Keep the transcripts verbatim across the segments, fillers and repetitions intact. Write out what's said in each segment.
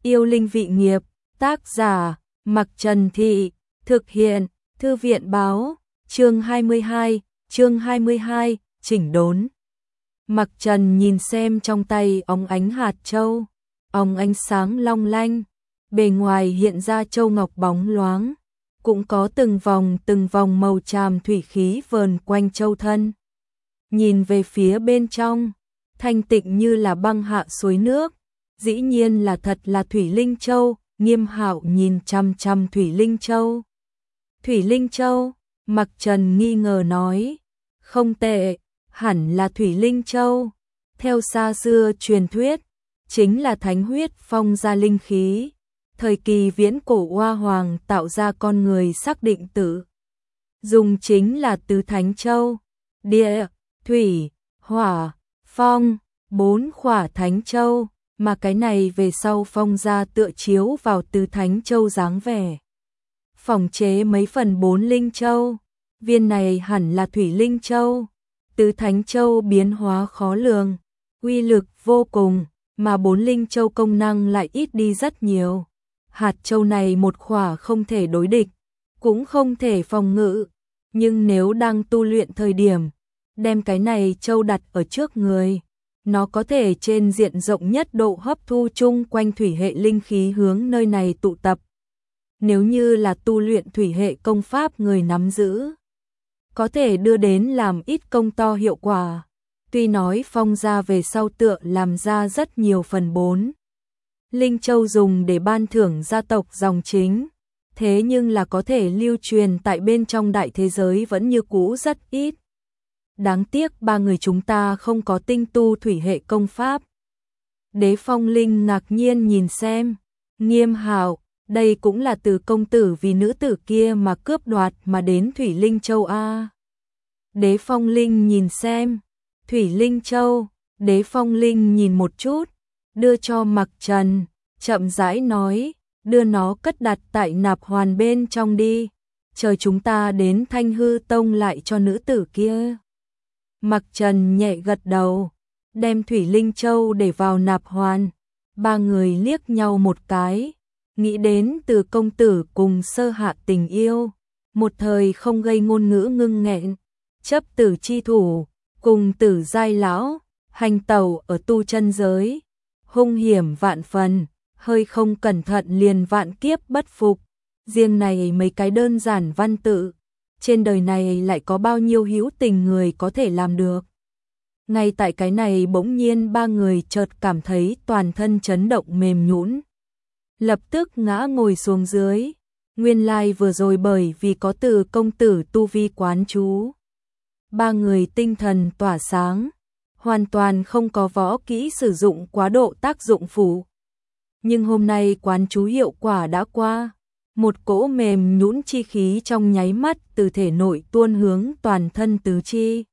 Yêu linh vị nghiệp, tác giả, Mặc Trần Thị, thực hiện, Thư viện báo, chương hai mươi hai, chương hai mươi hai, chỉnh đốn. Mặc Trần nhìn xem trong tay óng ánh hạt châu, óng ánh sáng long lanh, bề ngoài hiện ra châu ngọc bóng loáng, cũng có từng vòng từng vòng màu tràm thủy khí vờn quanh châu thân. Nhìn về phía bên trong, thanh tịnh như là băng hạ suối nước, dĩ nhiên là thật là Thủy Linh Châu. Nghiêm Hạo nhìn chăm chăm Thủy Linh Châu. Thủy Linh Châu, Mặc Trần nghi ngờ nói, không tệ, hẳn là Thủy Linh Châu. Theo xa xưa truyền thuyết, chính là thánh huyết phong ra linh khí. Thời kỳ viễn cổ Hoa Hoàng tạo ra con người xác định tử. Dùng chính là tứ thánh châu, địa, thủy, hỏa, phong, bốn khỏa thánh châu. Mà cái này về sau phong ra tựa chiếu vào tứ thánh châu dáng vẻ. Phòng chế mấy phần bốn linh châu, viên này hẳn là Thủy Linh Châu. Tứ thánh châu biến hóa khó lường, uy lực vô cùng, mà bốn linh châu công năng lại ít đi rất nhiều. Hạt châu này một khỏa không thể đối địch, cũng không thể phòng ngự, nhưng nếu đang tu luyện thời điểm, đem cái này châu đặt ở trước người, nó có thể trên diện rộng nhất độ hấp thu chung quanh thủy hệ linh khí hướng nơi này tụ tập. Nếu như là tu luyện thủy hệ công pháp người nắm giữ, có thể đưa đến làm ít công to hiệu quả. Tuy nói phong ra về sau tựa làm ra rất nhiều phần bốn linh châu dùng để ban thưởng gia tộc dòng chính, thế nhưng là có thể lưu truyền tại bên trong đại thế giới vẫn như cũ rất ít. Đáng tiếc ba người chúng ta không có tinh tu thủy hệ công pháp. Đế Phong Linh ngạc nhiên nhìn xem, Nghiêm Hạo, đây cũng là từ công tử vì nữ tử kia mà cướp đoạt mà đến Thủy Linh Châu a. Đế Phong Linh nhìn xem, Thủy Linh Châu, Đế Phong Linh nhìn một chút, đưa cho Mặc Trần, chậm rãi nói, đưa nó cất đặt tại nạp hoàn bên trong đi, chờ chúng ta đến Thanh Hư Tông lại cho nữ tử kia. Mặc Trần nhẹ gật đầu, đem Thủy Linh Châu để vào nạp hoàn. Ba người liếc nhau một cái, nghĩ đến từ công tử cùng sơ hạ tình yêu, một thời không gây ngôn ngữ ngưng nghẹn, chấp tử chi thủ, cùng tử giai lão, hành tẩu ở tu chân giới, hung hiểm vạn phần, hơi không cẩn thận liền vạn kiếp bất phục. Riêng này mấy cái đơn giản văn tự, trên đời này lại có bao nhiêu hữu tình người có thể làm được. Ngay tại cái này bỗng nhiên ba người chợt cảm thấy toàn thân chấn động mềm nhũn, lập tức ngã ngồi xuống dưới. Nguyên lai vừa rồi bởi vì có từ công tử tu vi quán chú, ba người tinh thần tỏa sáng, hoàn toàn không có võ kỹ sử dụng quá độ tác dụng phụ. Nhưng hôm nay quán chú hiệu quả đã qua, một cỗ mềm nhũn chi khí trong nháy mắt từ thể nội tuôn hướng toàn thân tứ chi.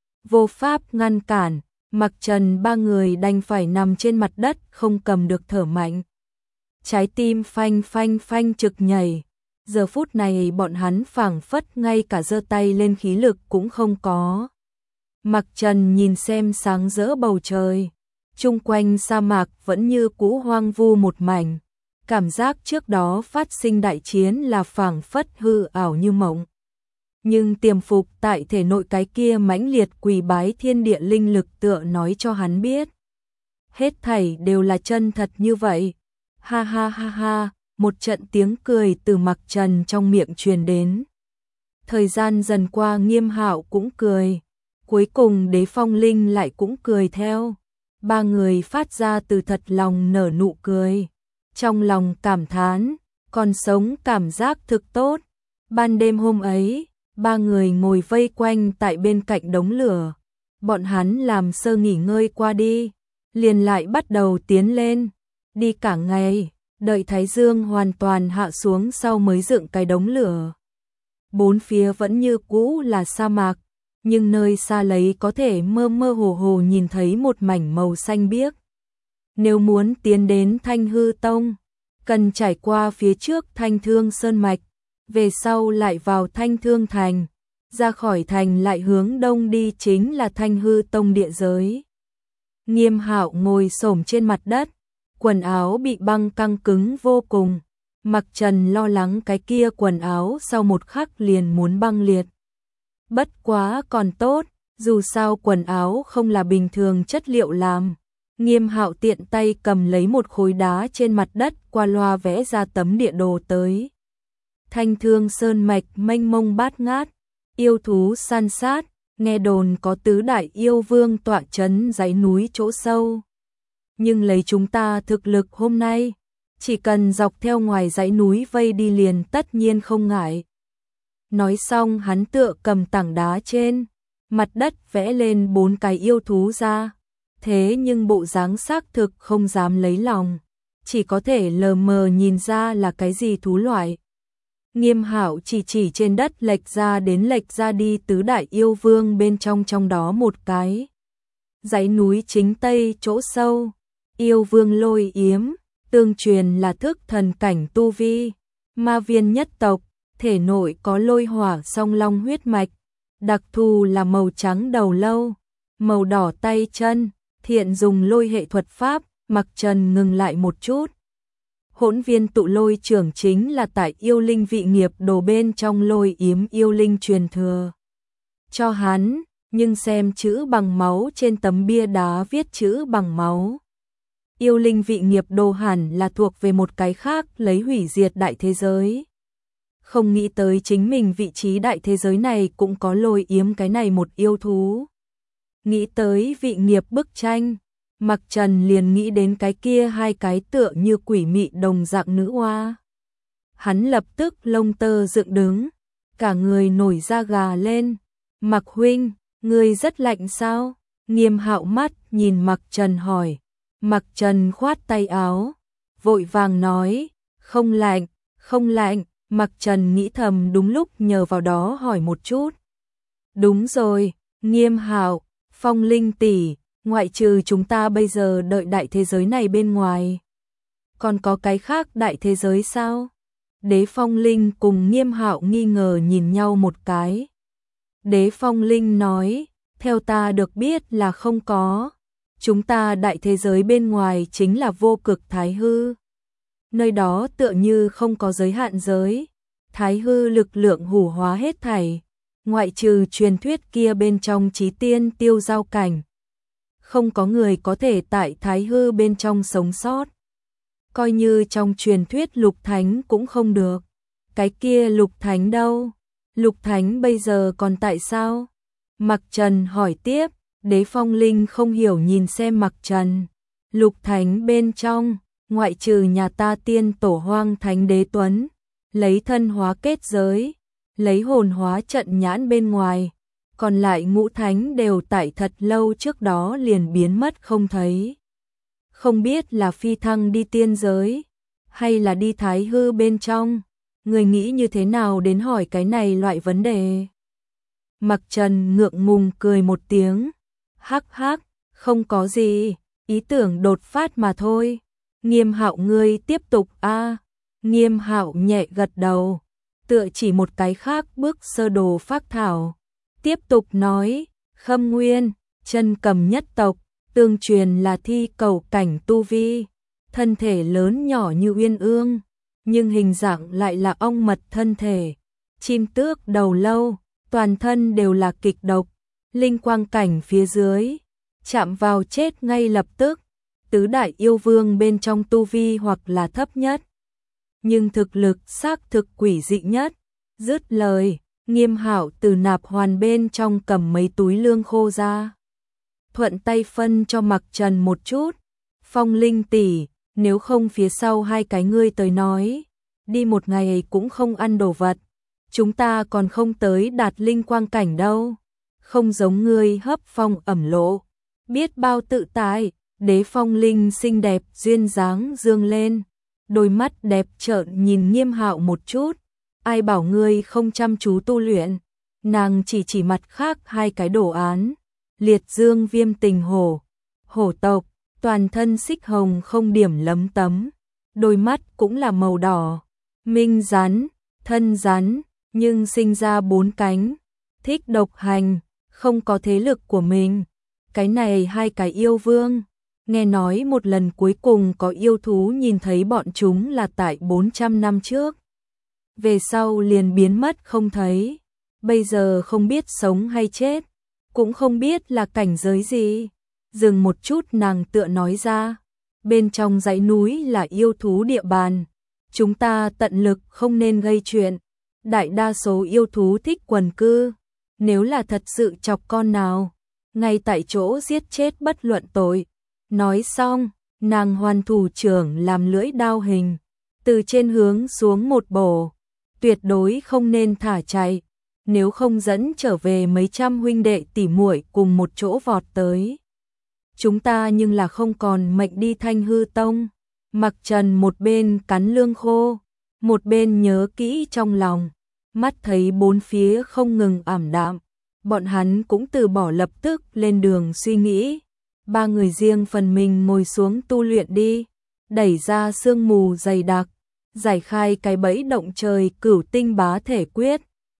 Vô pháp ngăn cản, Mặc Trần ba người đành phải nằm trên mặt đất không cầm được thở mạnh. Trái tim phanh phanh phanh trực nhảy, giờ phút này bọn hắn phảng phất ngay cả giơ tay lên khí lực cũng không có. Mặc Trần nhìn xem sáng rỡ bầu trời, chung quanh sa mạc vẫn như cũ hoang vu một mảnh. Cảm giác trước đó phát sinh đại chiến là phảng phất hư ảo như mộng. Nhưng tiềm phục tại thể nội cái kia mãnh liệt quỳ bái thiên địa linh lực tựa nói cho hắn biết. Hết thảy đều là chân thật như vậy. Ha ha ha ha, một trận tiếng cười từ Mặc Trần trong miệng truyền đến. Thời gian dần qua Nghiêm Hạo cũng cười. Cuối cùng Đế Phong Linh lại cũng cười theo. Ba người phát ra từ thật lòng nở nụ cười. Trong lòng cảm thán, còn sống cảm giác thực tốt. Ban đêm hôm ấy, ba người ngồi vây quanh tại bên cạnh đống lửa. Bọn hắn làm sơ nghỉ ngơi qua đi, liền lại bắt đầu tiến lên. Đi cả ngày, đợi thái dương hoàn toàn hạ xuống sau mới dựng cái đống lửa. Bốn phía vẫn như cũ là sa mạc, nhưng nơi xa lấy có thể mơ mơ hồ hồ nhìn thấy một mảnh màu xanh biếc. Nếu muốn tiến đến Thanh Hư Tông, cần trải qua phía trước Thanh Thương Sơn Mạch, về sau lại vào Thanh Thương Thành, ra khỏi thành lại hướng đông đi chính là Thanh Hư Tông địa giới. Nghiêm Hạo ngồi xổm trên mặt đất, quần áo bị băng căng cứng vô cùng. Mặc Trần lo lắng cái kia quần áo sau một khắc liền muốn băng liệt. Bất quá còn tốt, dù sao quần áo không là bình thường chất liệu làm. Nghiêm Hạo tiện tay cầm lấy một khối đá trên mặt đất, qua loa vẽ ra tấm địa đồ tới. Thanh Thương sơn mạch mênh mông bát ngát, yêu thú san sát, nghe đồn có tứ đại yêu vương tọa trấn dãy núi chỗ sâu. Nhưng lấy chúng ta thực lực hôm nay, chỉ cần dọc theo ngoài dãy núi vây đi liền tất nhiên không ngại. Nói xong hắn tựa cầm tảng đá trên mặt đất vẽ lên bốn cái yêu thú ra. Thế nhưng bộ dáng xác thực không dám lấy lòng, chỉ có thể lờ mờ nhìn ra là cái gì thú loại. Nghiêm Hạo chỉ chỉ trên đất lệch ra đến lệch ra đi tứ đại yêu vương bên trong, trong đó một cái. Dãy núi chính tây chỗ sâu, yêu vương Lôi Yếm, tương truyền là thức thần cảnh tu vi, ma viên nhất tộc, thể nội có lôi hỏa song long huyết mạch, đặc thù là màu trắng đầu lâu, màu đỏ tay chân, thiện dùng lôi hệ thuật pháp. Mặc Trần ngừng lại một chút. Hỗn viên tụ lôi trưởng chính là tại yêu linh vị nghiệp đồ bên trong Lôi Yếm yêu linh truyền thừa cho hắn, nhưng xem chữ bằng máu trên tấm bia đá viết chữ bằng máu. Yêu linh vị nghiệp đồ hẳn là thuộc về một cái khác, lấy hủy diệt đại thế giới. Không nghĩ tới chính mình vị trí đại thế giới này cũng có Lôi Yếm cái này một yêu thú. Nghĩ tới vị nghiệp bức tranh, Mặc Trần liền nghĩ đến cái kia hai cái tựa như quỷ mị đồng dạng nữ oa. Hắn lập tức lông tơ dựng đứng, cả người nổi da gà lên. Mặc huynh, ngươi rất lạnh sao? Nghiêm Hạo mắt nhìn Mặc Trần hỏi. Mặc Trần khoát tay áo, vội vàng nói, không lạnh, không lạnh. Mặc Trần nghĩ thầm đúng lúc nhờ vào đó hỏi một chút. Đúng rồi, Nghiêm Hạo, Phong Linh tỷ, ngoại trừ chúng ta bây giờ đợi đại thế giới này bên ngoài, còn có cái khác đại thế giới sao? Đế Phong Linh cùng Nghiêm Hạo nghi ngờ nhìn nhau một cái. Đế Phong Linh nói, theo ta được biết là không có. Chúng ta đại thế giới bên ngoài chính là vô cực thái hư. Nơi đó tựa như không có giới hạn giới. Thái hư lực lượng hủ hóa hết thảy. Ngoại trừ truyền thuyết kia bên trong chí tiên tiêu giao cảnh, không có người có thể tại thái hư bên trong sống sót. Coi như trong truyền thuyết lục thánh cũng không được. Cái kia lục thánh đâu? Lục thánh bây giờ còn tại sao? Mặc Trần hỏi tiếp. Đế Phong Linh không hiểu nhìn xem Mặc Trần. Lục thánh bên trong, ngoại trừ nhà ta tiên tổ Hoang Thánh Đế Tuấn, lấy thân hóa kết giới, lấy hồn hóa trận nhãn bên ngoài, còn lại ngũ thánh đều tại thật lâu trước đó liền biến mất không thấy. Không biết là phi thăng đi tiên giới, hay là đi thái hư bên trong, người nghĩ như thế nào đến hỏi cái này loại vấn đề? Mặc Trần ngượng ngùng cười một tiếng, hắc hắc, không có gì, ý tưởng đột phát mà thôi. Nghiêm Hạo ngươi tiếp tục a. Nghiêm Hạo nhẹ gật đầu, tựa chỉ một cái khác bức sơ đồ phác thảo. Tiếp tục nói, Khâm Nguyên, chân cầm nhất tộc, tương truyền là thi cầu cảnh tu vi, thân thể lớn nhỏ như uyên ương, nhưng hình dạng lại là ong mật thân thể, chim tước đầu lâu, toàn thân đều là kịch độc, linh quang cảnh phía dưới, chạm vào chết ngay lập tức. Tứ đại yêu vương bên trong tu vi hoặc là thấp nhất, nhưng thực lực xác thực quỷ dị nhất. Dứt lời, Nghiêm Hạo từ nạp hoàn bên trong cầm mấy túi lương khô ra, thuận tay phân cho Mặc Trần một chút. Phong Linh tỷ, nếu không phía sau hai cái ngươi tới nói, đi một ngày cũng không ăn đồ vật, chúng ta còn không tới đạt linh quang cảnh đâu. Không giống ngươi hấp phong ẩm lộ, biết bao tự tại. Đế Phong Linh xinh đẹp duyên dáng dương lên, đôi mắt đẹp trợn nhìn Nghiêm Hạo một chút. Ai bảo ngươi không chăm chú tu luyện? Nàng chỉ chỉ mặt khác hai cái đồ án. Liệt dương viêm tình hổ, hổ tộc, toàn thân xích hồng không điểm lấm tấm, đôi mắt cũng là màu đỏ. Minh rắn, thân rắn, nhưng sinh ra bốn cánh, thích độc hành, không có thế lực của mình. Cái này hai cái yêu vương, Nghe nói một lần cuối cùng có yêu thú nhìn thấy bọn chúng là tại bốn trăm năm trước. Về sau liền biến mất không thấy. Bây giờ không biết sống hay chết, cũng không biết là cảnh giới gì. Dừng một chút nàng tựa nói ra, bên trong dãy núi là yêu thú địa bàn. Chúng ta tận lực không nên gây chuyện. Đại đa số yêu thú thích quần cư. Nếu là thật sự chọc con nào, ngay tại chỗ giết chết bất luận tội. Nói xong, nàng hoàn thủ trưởng làm lưỡi đao hình, từ trên hướng xuống một bổ. Tuyệt đối không nên thả chạy, nếu không dẫn trở về mấy trăm huynh đệ tỉ muội cùng một chỗ vọt tới. Chúng ta nhưng là không còn mệnh đi Thanh Hư Tông. Mặc Trần một bên cắn lương khô, một bên nhớ kỹ trong lòng, mắt thấy bốn phía không ngừng ảm đạm. Bọn hắn cũng từ bỏ lập tức lên đường suy nghĩ. Ba người riêng phần mình ngồi xuống tu luyện đi, đẩy ra sương mù dày đặc, giải khai cái bẫy động trời cửu tinh bá thể quyết.